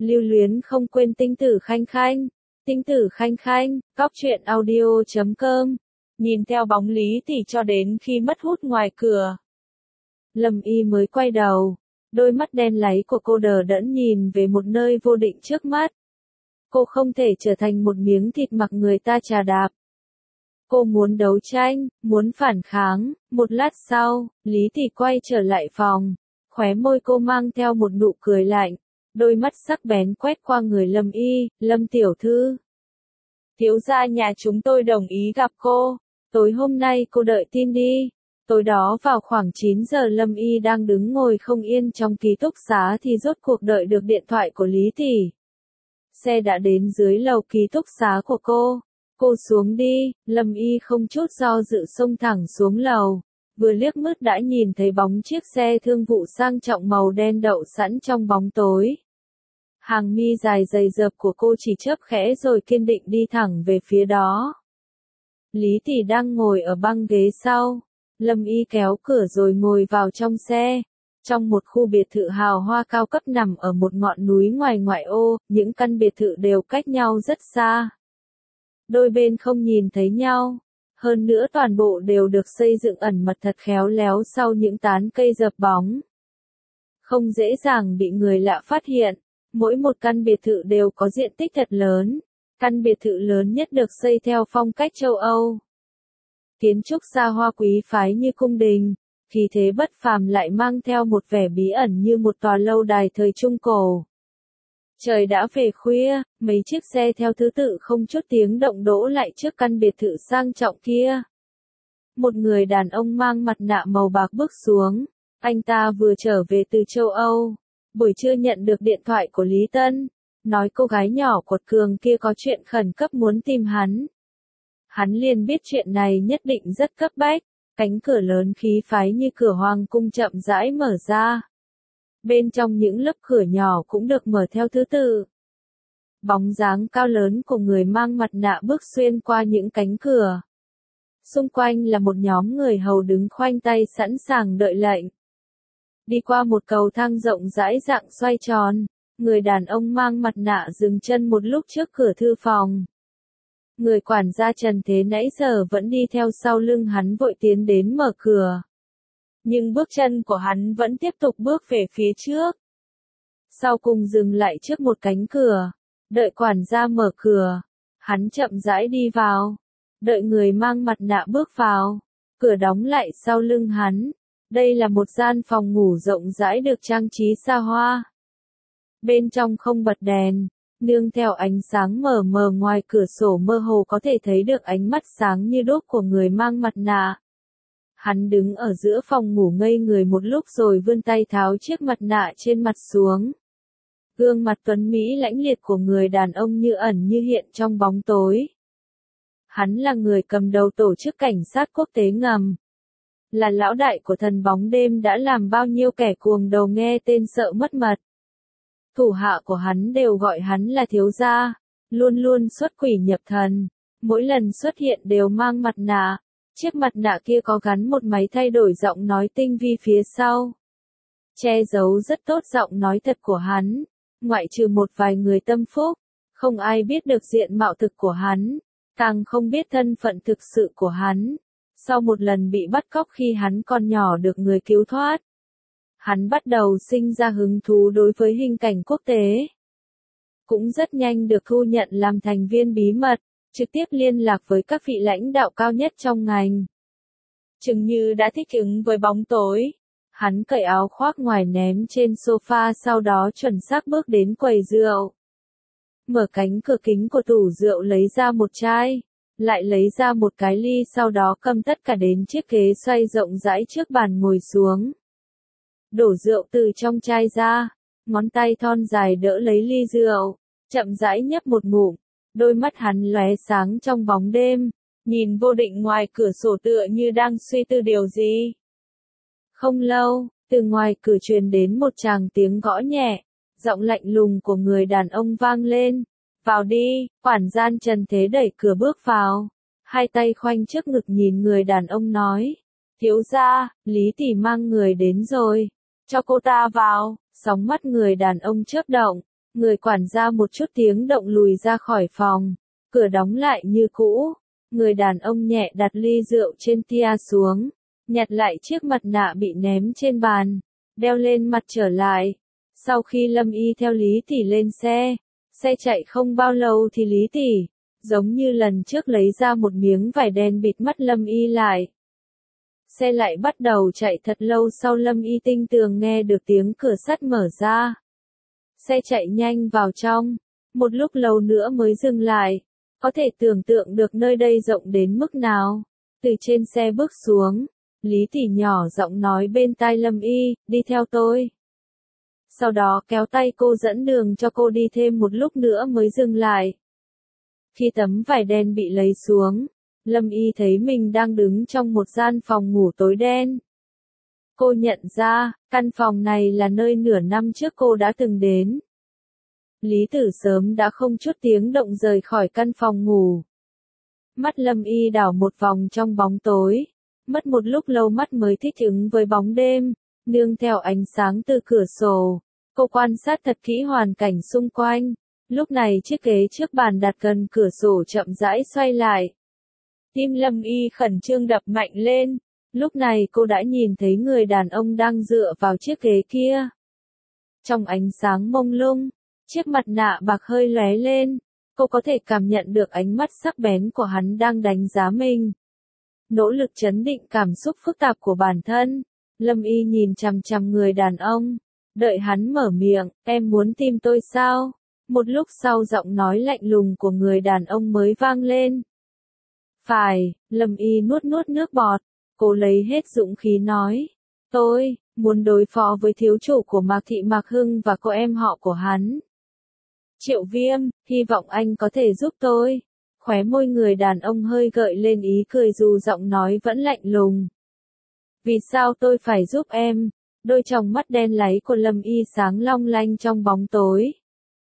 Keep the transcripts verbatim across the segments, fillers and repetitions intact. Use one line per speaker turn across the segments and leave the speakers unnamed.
Lưu luyến không quên tinh tử khanh khanh. Tinh tử khanh khanh, cóc truyện audio chấm com. Nhìn theo bóng Lý Tỷ cho đến khi mất hút ngoài cửa. Lâm Y mới quay đầu. Đôi mắt đen láy của cô đờ đẫn nhìn về một nơi vô định trước mắt. Cô không thể trở thành một miếng thịt mặc người ta chà đạp. Cô muốn đấu tranh, muốn phản kháng. Một lát sau, Lý Tỷ quay trở lại phòng. Khóe môi cô mang theo một nụ cười lạnh. Đôi mắt sắc bén quét qua người Lâm Y, Lâm tiểu thư. Thiếu gia nhà chúng tôi đồng ý gặp cô. Tối hôm nay cô đợi tin đi. Tối đó vào khoảng chín giờ Lâm Y đang đứng ngồi không yên trong ký túc xá thì rốt cuộc đợi được điện thoại của Lý Tỷ. Xe đã đến dưới lầu ký túc xá của cô. Cô xuống đi, Lâm Y không chút do dự xông thẳng xuống lầu. Vừa liếc mắt đã nhìn thấy bóng chiếc xe thương vụ sang trọng màu đen đậu sẵn trong bóng tối. Hàng mi dài dày dợp của cô chỉ chớp khẽ rồi kiên định đi thẳng về phía đó. Lý Tỷ đang ngồi ở băng ghế sau. Lâm Y kéo cửa rồi ngồi vào trong xe. Trong một khu biệt thự hào hoa cao cấp nằm ở một ngọn núi ngoài ngoại ô, những căn biệt thự đều cách nhau rất xa. Đôi bên không nhìn thấy nhau. Hơn nữa toàn bộ đều được xây dựng ẩn mật thật khéo léo sau những tán cây dợp bóng. Không dễ dàng bị người lạ phát hiện. Mỗi một căn biệt thự đều có diện tích thật lớn. Căn biệt thự lớn nhất được xây theo phong cách châu Âu. Kiến trúc xa hoa quý phái như cung đình, khí thế bất phàm lại mang theo một vẻ bí ẩn như một tòa lâu đài thời Trung Cổ. Trời đã về khuya, mấy chiếc xe theo thứ tự không chút tiếng động đỗ lại trước căn biệt thự sang trọng kia. Một người đàn ông mang mặt nạ màu bạc bước xuống, anh ta vừa trở về từ châu Âu, buổi trưa nhận được điện thoại của Lý Tân, nói cô gái nhỏ quật cường kia có chuyện khẩn cấp muốn tìm hắn. Hắn liền biết chuyện này nhất định rất cấp bách, cánh cửa lớn khí phái như cửa hoàng cung chậm rãi mở ra. Bên trong những lớp cửa nhỏ cũng được mở theo thứ tự. Bóng dáng cao lớn của người mang mặt nạ bước xuyên qua những cánh cửa. Xung quanh là một nhóm người hầu đứng khoanh tay sẵn sàng đợi lệnh. Đi qua một cầu thang rộng rãi dạng xoay tròn, người đàn ông mang mặt nạ dừng chân một lúc trước cửa thư phòng. Người quản gia Trần Thế nãy giờ vẫn đi theo sau lưng hắn vội tiến đến mở cửa. Nhưng bước chân của hắn vẫn tiếp tục bước về phía trước. Sau cùng dừng lại trước một cánh cửa, đợi quản gia mở cửa. Hắn chậm rãi đi vào, đợi người mang mặt nạ bước vào, cửa đóng lại sau lưng hắn. Đây là một gian phòng ngủ rộng rãi được trang trí xa hoa. Bên trong không bật đèn, nương theo ánh sáng mờ mờ ngoài cửa sổ mơ hồ có thể thấy được ánh mắt sáng như đuốc của người mang mặt nạ. Hắn đứng ở giữa phòng ngủ ngây người một lúc rồi vươn tay tháo chiếc mặt nạ trên mặt xuống. Gương mặt tuấn mỹ lãnh liệt của người đàn ông như ẩn như hiện trong bóng tối. Hắn là người cầm đầu tổ chức cảnh sát quốc tế ngầm. Là lão đại của thần bóng đêm đã làm bao nhiêu kẻ cuồng đầu nghe tên sợ mất mật. Thủ hạ của hắn đều gọi hắn là thiếu gia, luôn luôn xuất quỷ nhập thần, mỗi lần xuất hiện đều mang mặt nạ. Chiếc mặt nạ kia có gắn một máy thay đổi giọng nói tinh vi phía sau. Che giấu rất tốt giọng nói thật của hắn, ngoại trừ một vài người tâm phúc, không ai biết được diện mạo thực của hắn, càng không biết thân phận thực sự của hắn. Sau một lần bị bắt cóc khi hắn còn nhỏ được người cứu thoát, hắn bắt đầu sinh ra hứng thú đối với hình cảnh quốc tế. Cũng rất nhanh được thu nhận làm thành viên bí mật, trực tiếp liên lạc với các vị lãnh đạo cao nhất trong ngành. Chừng như đã thích ứng với bóng tối, hắn cởi áo khoác ngoài ném trên sofa sau đó chuẩn xác bước đến quầy rượu. Mở cánh cửa kính của tủ rượu lấy ra một chai, lại lấy ra một cái ly sau đó cầm tất cả đến chiếc ghế xoay rộng rãi trước bàn ngồi xuống. Đổ rượu từ trong chai ra, ngón tay thon dài đỡ lấy ly rượu, chậm rãi nhấp một ngụm, đôi mắt hắn lóe sáng trong bóng đêm, nhìn vô định ngoài cửa sổ tựa như đang suy tư điều gì. Không lâu, từ ngoài cửa truyền đến một tràng tiếng gõ nhẹ, giọng lạnh lùng của người đàn ông vang lên. Vào đi, quản gia Trần Thế đẩy cửa bước vào, hai tay khoanh trước ngực nhìn người đàn ông nói. Thiếu gia, Lý Tỷ mang người đến rồi, cho cô ta vào. Sóng mắt người đàn ông chớp động, Người quản gia một chút tiếng động lùi ra khỏi phòng, cửa đóng lại như cũ. Người đàn ông nhẹ đặt ly rượu trên tia xuống, nhặt lại chiếc mặt nạ bị ném trên bàn, đeo lên mặt trở lại. Sau khi Lâm Y theo Lý Tỷ lên xe, xe chạy không bao lâu thì Lý Tỷ, giống như lần trước lấy ra một miếng vải đen bịt mắt Lâm Y lại. Xe lại bắt đầu chạy thật lâu sau Lâm Y tinh tường nghe được tiếng cửa sắt mở ra. Xe chạy nhanh vào trong, một lúc lâu nữa mới dừng lại. Có thể tưởng tượng được nơi đây rộng đến mức nào. Từ trên xe bước xuống, Lý Tỷ nhỏ giọng nói bên tai Lâm Y, đi theo tôi. Sau đó kéo tay cô dẫn đường cho cô đi thêm một lúc nữa mới dừng lại. Khi tấm vải đen bị lấy xuống, Lâm Y thấy mình đang đứng trong một gian phòng ngủ tối đen. Cô nhận ra, căn phòng này là nơi nửa năm trước cô đã từng đến. Lý Tử sớm đã không chút tiếng động rời khỏi căn phòng ngủ. Mắt Lâm Y đảo một vòng trong bóng tối, mất một lúc lâu mắt mới thích ứng với bóng đêm, nương theo ánh sáng từ cửa sổ. Cô quan sát thật kỹ hoàn cảnh xung quanh, lúc này chiếc ghế trước bàn đặt gần cửa sổ chậm rãi xoay lại. Tim Lâm Y khẩn trương đập mạnh lên, lúc này cô đã nhìn thấy người đàn ông đang dựa vào chiếc ghế kia. Trong ánh sáng mông lung, chiếc mặt nạ bạc hơi lóe lên, cô có thể cảm nhận được ánh mắt sắc bén của hắn đang đánh giá mình. Nỗ lực trấn định cảm xúc phức tạp của bản thân, Lâm Y nhìn chằm chằm người đàn ông, đợi hắn mở miệng, em muốn tìm tôi sao? Một lúc sau giọng nói lạnh lùng của người đàn ông mới vang lên. Phải, Lâm Y nuốt nuốt nước bọt, cô lấy hết dũng khí nói, tôi muốn đối phó với thiếu chủ của Mạc Thị Mạc Hưng và cô em họ của hắn. Triệu Viêm, hy vọng anh có thể giúp tôi. Khóe môi người đàn ông hơi gợi lên ý cười dù giọng nói vẫn lạnh lùng. Vì sao tôi phải giúp em? Đôi tròng mắt đen láy của Lâm Y sáng long lanh trong bóng tối.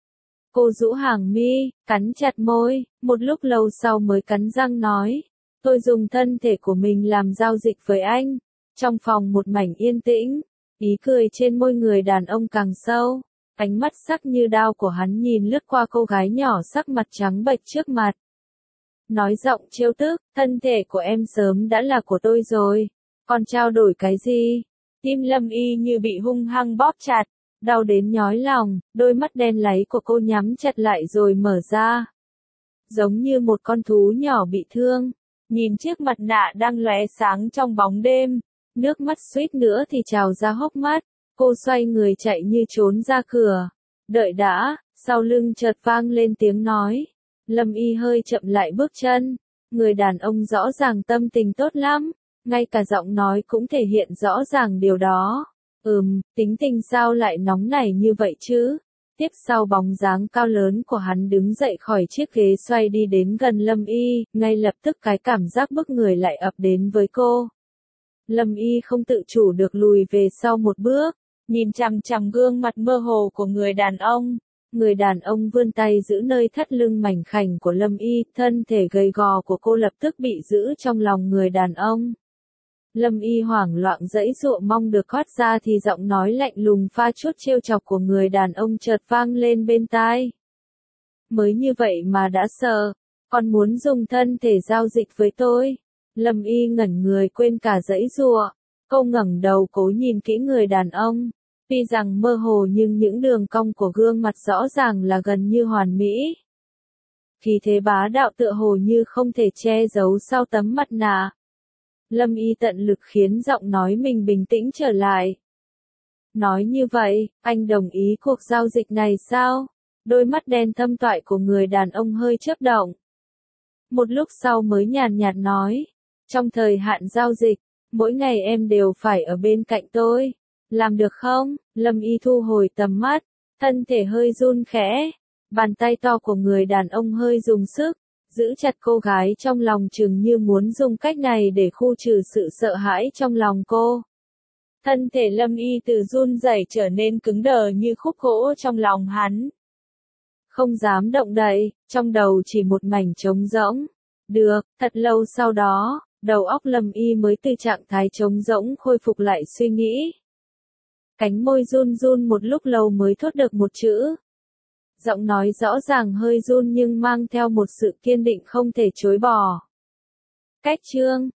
Cô rũ hàng mi, cắn chặt môi, một lúc lâu sau mới cắn răng nói. Tôi dùng thân thể của mình làm giao dịch với anh. Trong phòng một mảnh yên tĩnh, ý cười trên môi người đàn ông càng sâu. Ánh mắt sắc như đao của hắn nhìn lướt qua cô gái nhỏ sắc mặt trắng bệch trước mặt. Nói giọng trêu tức, thân thể của em sớm đã là của tôi rồi. Còn trao đổi cái gì? Tim Lâm Y như bị hung hăng bóp chặt, đau đến nhói lòng, đôi mắt đen láy của cô nhắm chặt lại rồi mở ra. Giống như một con thú nhỏ bị thương, nhìn chiếc mặt nạ đang lóe sáng trong bóng đêm, nước mắt suýt nữa thì trào ra hốc mắt, cô xoay người chạy như trốn ra cửa. Đợi đã, sau lưng chợt vang lên tiếng nói. Lâm Y hơi chậm lại bước chân, người đàn ông rõ ràng tâm tình tốt lắm, ngay cả giọng nói cũng thể hiện rõ ràng điều đó. Ừm, tính tình sao lại nóng nảy như vậy chứ? Tiếp sau bóng dáng cao lớn của hắn đứng dậy khỏi chiếc ghế xoay đi đến gần Lâm Y, ngay lập tức cái cảm giác bức người lại ập đến với cô. Lâm Y không tự chủ được lùi về sau một bước, nhìn chằm chằm gương mặt mơ hồ của người đàn ông. Người đàn ông vươn tay giữ nơi thắt lưng mảnh khảnh của Lâm Y, thân thể gầy gò của cô lập tức bị giữ trong lòng người đàn ông. Lâm Y hoảng loạn giãy giụa mong được thoát ra thì giọng nói lạnh lùng pha chút trêu chọc của người đàn ông chợt vang lên bên tai. Mới như vậy mà đã sợ, còn muốn dùng thân thể giao dịch với tôi. Lâm Y ngẩn người quên cả giãy giụa, cô ngẩng đầu cố nhìn kỹ người đàn ông. Tuy rằng mơ hồ nhưng những đường cong của gương mặt rõ ràng là gần như hoàn mỹ. Khí thế bá đạo tựa hồ như không thể che giấu sau tấm mặt nạ. Lâm Y tận lực khiến giọng nói mình bình tĩnh trở lại. Nói như vậy, anh đồng ý cuộc giao dịch này sao? Đôi mắt đen thâm toại của người đàn ông hơi chớp động. Một lúc sau mới nhàn nhạt nói. Trong thời hạn giao dịch, mỗi ngày em đều phải ở bên cạnh tôi. Làm được không? Lâm Y thu hồi tầm mắt, thân thể hơi run khẽ. Bàn tay to của người đàn ông hơi dùng sức, giữ chặt cô gái trong lòng chừng như muốn dùng cách này để khu trừ sự sợ hãi trong lòng cô. Thân thể Lâm Y từ run rẩy trở nên cứng đờ như khúc gỗ trong lòng hắn. Không dám động đậy, trong đầu chỉ một mảnh trống rỗng. Được, thật lâu sau đó, đầu óc Lâm Y mới từ trạng thái trống rỗng khôi phục lại suy nghĩ. Cánh môi run run một lúc lâu mới thốt được một chữ. Giọng nói rõ ràng hơi run nhưng mang theo một sự kiên định không thể chối bỏ. Cách chương